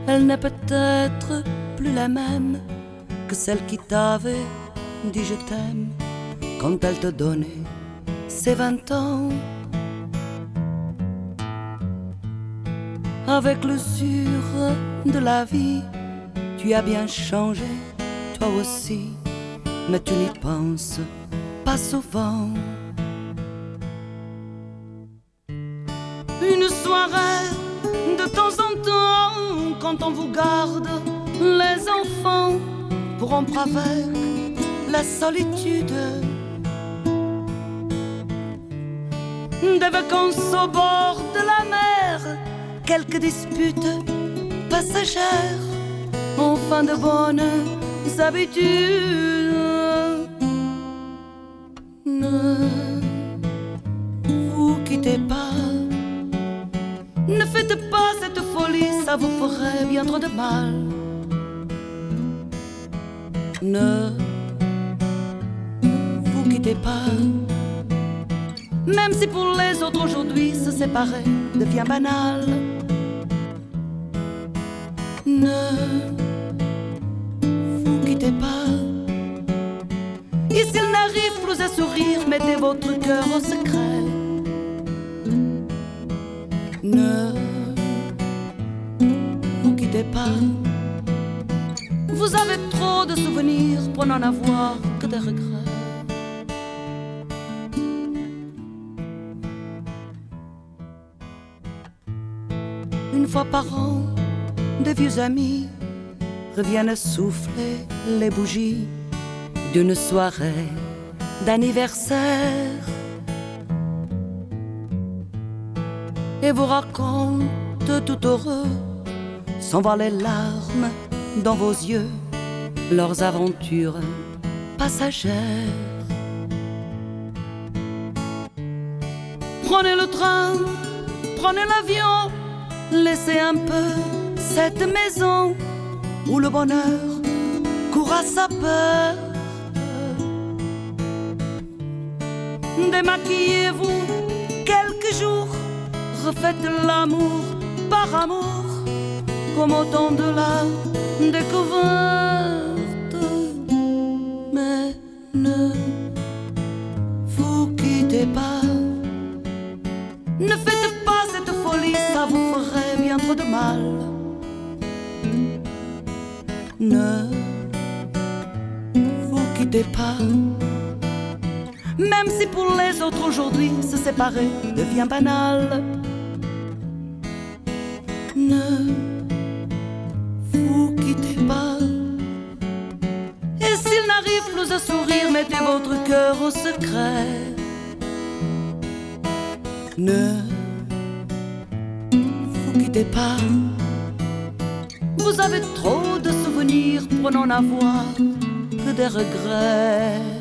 Elle n'est peut-être plus la même que celle qui t'avait dit je t'aime quand elle te donnait ses 20 ans. Avec l'usure de la vie, tu as bien changé, toi aussi, mais tu n'y penses pas souvent. Une soirée de temps en temps, quand on vous garde, les enfants, pour rompre avec la solitude. Des vacances au bord de la mer, quelques disputes passagères, enfin de bonnes habitudes. Ne vous quittez pas, ne faites pas cette folie, ça vous ferait bien trop de mal. Ne vous quittez pas, même si pour les autres aujourd'hui se séparer devient banal. Ne vous quittez pas, et s'il n'arrive plus à sourire, mettez votre cœur au secret. Ne vous quittez pas, vous avez trop de souvenirs pour n'en avoir que des regrets. Une fois par an, des vieux amis reviennent souffler les bougies d'une soirée d'anniversaire et vous racontent tout heureux, sans voir les larmes dans vos yeux, leurs aventures passagères. Prenez le train, prenez l'avion, laissez un peu cette maison où le bonheur court à sa peur. Démaquillez-vous quelques jours, refaites l'amour par amour, comme au temps de la découverte. Mais ne vous quittez pas, ne faites pas cette folie, ça vous ferait bien trop de mal. Ne vous quittez pas, même si pour les autres aujourd'hui se séparer devient banal. Ne vous quittez pas, et s'il n'arrive plus à sourire, mettez votre cœur au secret. Ne vous quittez pas, vous avez trop de souvenirs pour n'en avoir que des regrets.